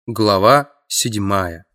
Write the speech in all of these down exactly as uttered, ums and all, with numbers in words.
Глава седьмая.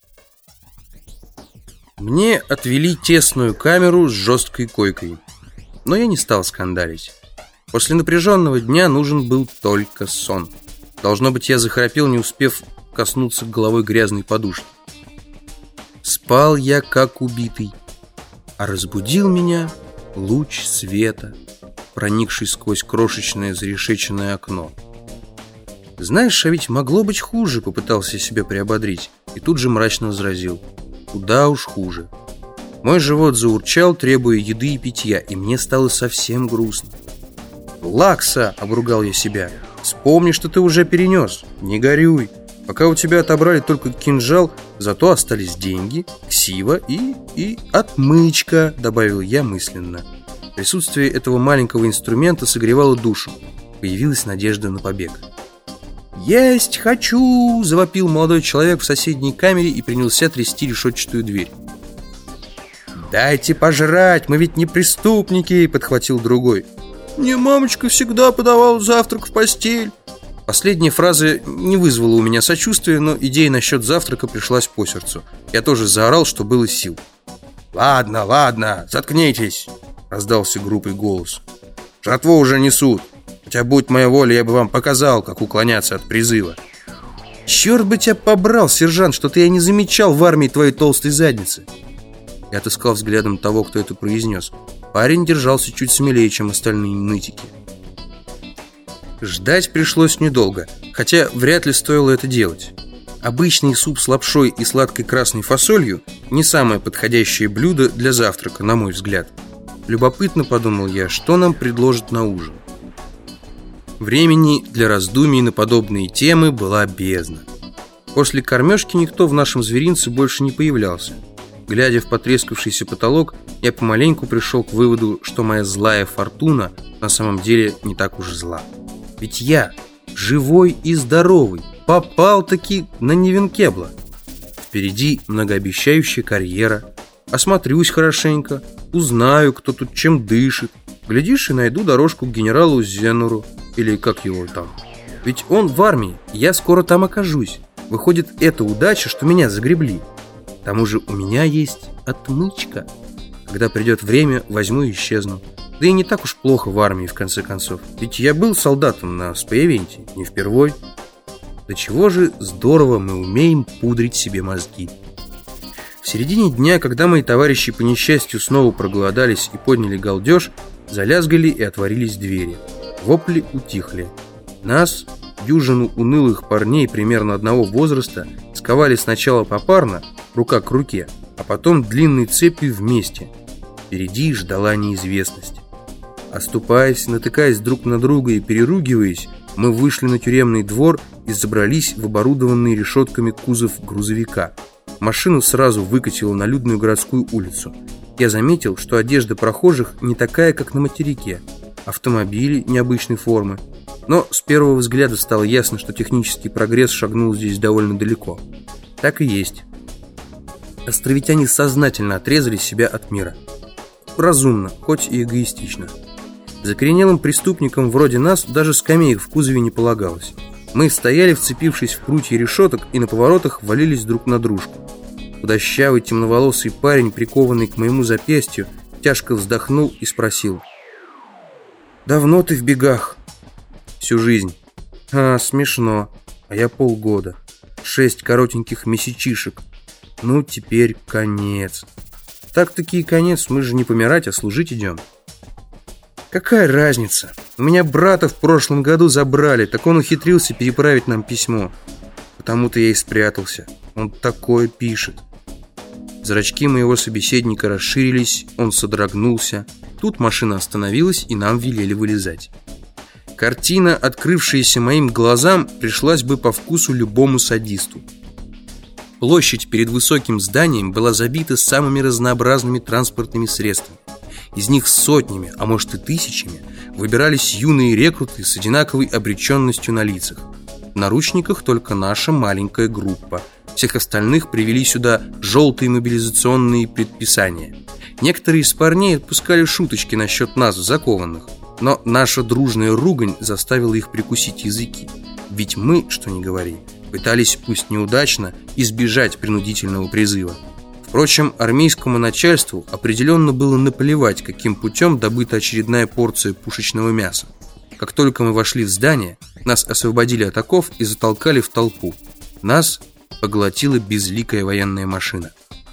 Мне отвели тесную камеру с жесткой койкой, но я не стал скандалить. После напряженного дня нужен был только сон. Должно быть, я захрапел, не успев коснуться головой грязной подушки. Спал я как убитый, а разбудил меня луч света, проникший сквозь крошечное зарешеченное окно. «Знаешь, а ведь могло быть хуже», — попытался я себя приободрить, и тут же мрачно возразил: «Куда уж хуже». Мой живот заурчал, требуя еды и питья, и мне стало совсем грустно. «Лакса!» — обругал я себя. «Вспомни, что ты уже перенес. Не горюй. Пока у тебя отобрали только кинжал, зато остались деньги, ксива и... и отмычка», — добавил я мысленно. Присутствие этого маленького инструмента согревало душу. Появилась надежда на побег. «Есть хочу!» – завопил молодой человек в соседней камере и принялся трясти решетчатую дверь. «Дайте пожрать, мы ведь не преступники!» – подхватил другой. «Мне мамочка всегда подавала завтрак в постель!» Последняя фраза не вызвала у меня сочувствия, но идея насчет завтрака пришлась по сердцу. Я тоже заорал, что было сил. «Ладно, ладно, заткнитесь!» – раздался грубый голос. «Жратву уже несут! Хотя, будь моя воля, я бы вам показал, как уклоняться от призыва». «Черт бы тебя побрал, сержант, что-то я не замечал в армии твоей толстой задницы!» Я отыскал взглядом того, кто это произнес. Парень держался чуть смелее, чем остальные нытики. Ждать пришлось недолго, хотя вряд ли стоило это делать. Обычный суп с лапшой и сладкой красной фасолью не самое подходящее блюдо для завтрака, на мой взгляд. Любопытно, подумал я, что нам предложат на ужин. Времени для раздумий на подобные темы была бездна. После кормежки никто в нашем зверинце больше не появлялся. Глядя в потрескавшийся потолок, я помаленьку пришел к выводу, что моя злая фортуна на самом деле не так уж зла. Ведь я, живой и здоровый, попал-таки на Невенкебла. Впереди многообещающая карьера. Осмотрюсь хорошенько, узнаю, кто тут чем дышит. Глядишь, и найду дорожку к генералу Зенуру, или как его там. Ведь он в армии, я скоро там окажусь. Выходит, это удача, что меня загребли. К тому же у меня есть отмычка. Когда придет время, возьму и исчезну. Да и не так уж плохо в армии, в конце концов. Ведь я был солдатом на Спаевенте, не впервой. До чего же здорово мы умеем пудрить себе мозги. В середине дня, когда мои товарищи по несчастью снова проголодались и подняли галдеж, залязгали и отворились двери. Вопли утихли. Нас, дюжину унылых парней примерно одного возраста, сковали сначала попарно, рука к руке, а потом длинной цепью вместе. Впереди ждала неизвестность. Оступаясь, натыкаясь друг на друга и переругиваясь, мы вышли на тюремный двор и забрались в оборудованный решетками кузов грузовика. Машину сразу выкатило на людную городскую улицу. Я заметил, что одежда прохожих не такая, как на материке. Автомобили необычной формы. Но с первого взгляда стало ясно, что технический прогресс шагнул здесь довольно далеко. Так и есть. Островитяне сознательно отрезали себя от мира. Разумно, хоть и эгоистично. Закоренелым преступникам вроде нас даже скамеек в кузове не полагалось. Мы стояли, вцепившись в прутья решеток, и на поворотах валились друг на дружку. Худощавый темноволосый парень, прикованный к моему запястью, тяжко вздохнул и спросил: «Давно ты в бегах?» «Всю жизнь». «А, смешно. А я полгода. Шесть коротеньких месячишек. Ну, теперь конец». «Так-таки и конец. Мы же не помирать, а служить идем». «Какая разница? У меня брата в прошлом году забрали, так он ухитрился переправить нам письмо. Потому-то я и спрятался. Он такое пишет». Зрачки моего собеседника расширились, он содрогнулся. Тут машина остановилась, и нам велели вылезать. Картина, открывшаяся моим глазам, пришлась бы по вкусу любому садисту. Площадь перед высоким зданием была забита самыми разнообразными транспортными средствами. Из них сотнями, а может и тысячами, выбирались юные рекруты с одинаковой обреченностью на лицах. В наручниках только наша маленькая группа. Всех остальных привели сюда желтые мобилизационные предписания. Некоторые из парней отпускали шуточки насчет нас, закованных. Но наша дружная ругань заставила их прикусить языки. Ведь мы, что ни говори, Пытались, пусть неудачно, избежать принудительного призыва. Впрочем, армейскому начальству определенно было наплевать, каким путем добыта очередная порция пушечного мяса. Как только мы вошли в здание, нас освободили от оков и затолкали в толпу. Нас поглотила безликая военная машина.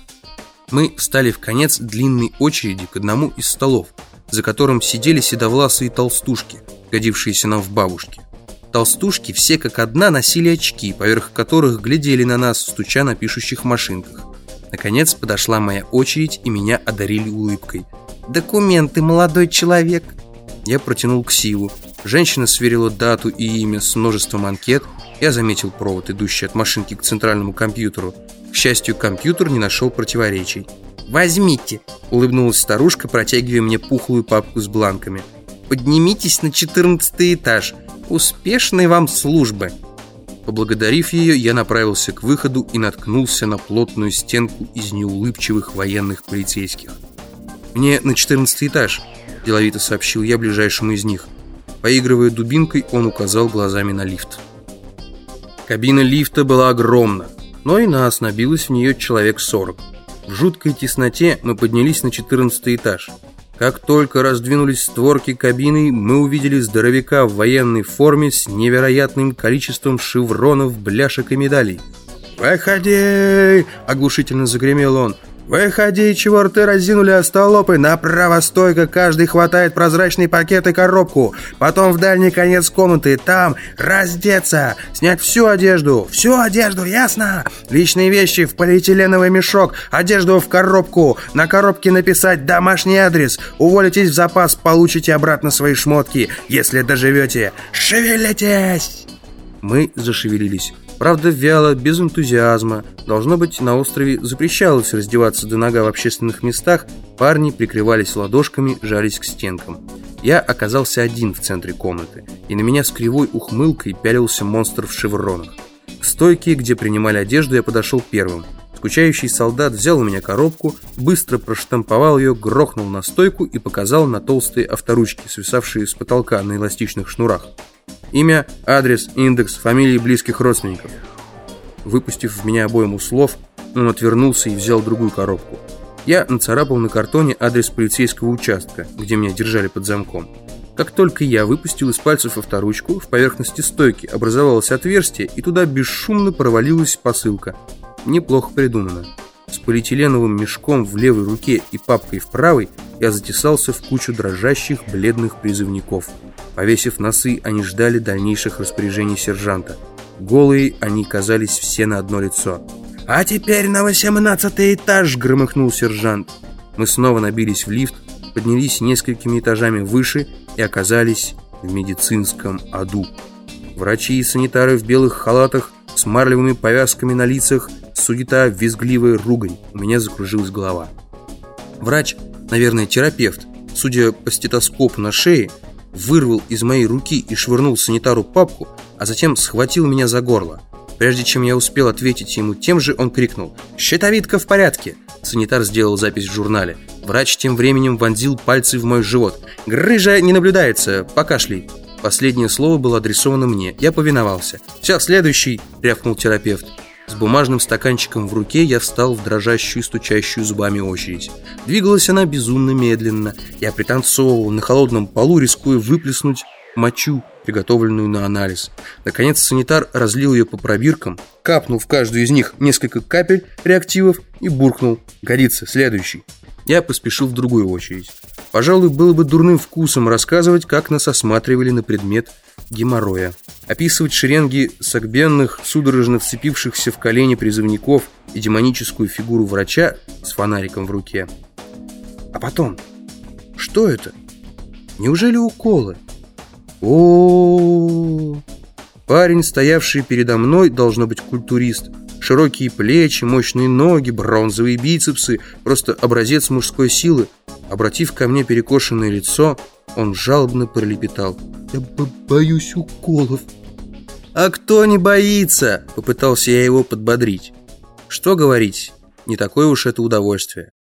Мы встали в конец длинной очереди к одному из столов, за которым сидели седовласые толстушки, годившиеся нам в бабушки. Толстушки все как одна носили очки, поверх которых глядели на нас, стуча на пишущих машинках. Наконец подошла моя очередь, и меня одарили улыбкой. «Документы, молодой человек!» Я протянул ксиву. Женщина сверила дату и имя с множеством анкет. Я заметил провод, идущий от машинки к центральному компьютеру. К счастью, компьютер не нашел противоречий. «Возьмите!» — улыбнулась старушка, протягивая мне пухлую папку с бланками. «Поднимитесь на четырнадцатый этаж. Успешной вам службы!» Поблагодарив ее, я направился к выходу и наткнулся на плотную стенку из неулыбчивых военных полицейских. «Мне на четырнадцатый этаж», – деловито сообщил я ближайшему из них. Поигрывая дубинкой, он указал глазами на лифт. Кабина лифта была огромна, но и нас набилось в нее человек сорок. В жуткой тесноте мы поднялись на четырнадцатый этаж. Как только раздвинулись створки кабины, мы увидели здоровяка в военной форме с невероятным количеством шевронов, бляшек и медалей. «Выходи!» – оглушительно загремел он. «Выходи, чего рты разинули остолопы! Направо стойка, каждый хватает прозрачный пакет и коробку. Потом в дальний конец комнаты, там раздеться, снять всю одежду, всю одежду, ясно? Личные вещи в полиэтиленовый мешок, одежду в коробку, на коробке написать домашний адрес. Уволитесь в запас, получите обратно свои шмотки, если доживете. Шевелитесь!» Мы зашевелились. Правда, вяло, без энтузиазма. Должно быть, на острове запрещалось раздеваться до нога в общественных местах. Парни прикрывались ладошками, жались к стенкам. Я оказался один в центре комнаты, и на меня с кривой ухмылкой пялился монстр в шевронах. К стойке, где принимали одежду, я подошел первым. Скучающий солдат взял у меня коробку, быстро проштамповал ее, грохнул на стойку и показал на толстые авторучки, свисавшие с потолка на эластичных шнурах. Имя, адрес, индекс, фамилии близких родственников. Выпустив в меня обойму слов, он отвернулся и взял другую коробку. Я нацарапал на картоне адрес полицейского участка, где меня держали под замком. Как только я выпустил из пальцев авторучку, в поверхности стойки образовалось отверстие, и туда бесшумно провалилась посылка. Неплохо придумано. С полиэтиленовым мешком в левой руке и папкой в правой я затесался в кучу дрожащих бледных призывников. Повесив носы, они ждали дальнейших распоряжений сержанта. Голые они казались все на одно лицо. «А теперь на восемнадцатый этаж!» — громыхнул сержант. Мы снова набились в лифт, поднялись несколькими этажами выше и оказались в медицинском аду. Врачи и санитары в белых халатах с марлевыми повязками на лицах, суета, визгливая ругань. У меня закружилась голова. Врач, наверное, терапевт, судя по стетоскопу на шее, вырвал из моей руки и швырнул санитару папку, а затем схватил меня за горло. Прежде чем я успел ответить ему тем же, он крикнул: «Щитовидка в порядке!» Санитар сделал запись в журнале. Врач тем временем вонзил пальцы в мой живот. «Грыжа не наблюдается, покашляй!» Последнее слово было адресовано мне. Я повиновался. «Все, следующий!» — рявкнул терапевт. С бумажным стаканчиком в руке я встал в дрожащую, стучащую зубами очередь. Двигалась она безумно медленно. Я пританцовывал на холодном полу, рискуя выплеснуть мочу, приготовленную на анализ. Наконец санитар разлил ее по пробиркам, капнул в каждую из них несколько капель реактивов и буркнул: «Годится, следующий». Я поспешил в другую очередь. Пожалуй, было бы дурным вкусом рассказывать, как нас осматривали на предмет геморроя. Описывать шеренги согбенных, судорожно вцепившихся в колени призывников и демоническую фигуру врача с фонариком в руке. А потом, что это? Неужели уколы? О-о-о! Парень, стоявший передо мной, должно быть культурист. Широкие плечи, мощные ноги, бронзовые бицепсы, просто образец мужской силы. Обратив ко мне перекошенное лицо, он жалобно пролепетал: «Я боюсь уколов». «А кто не боится?» — попытался я его подбодрить. Что говорить, не такое уж это удовольствие.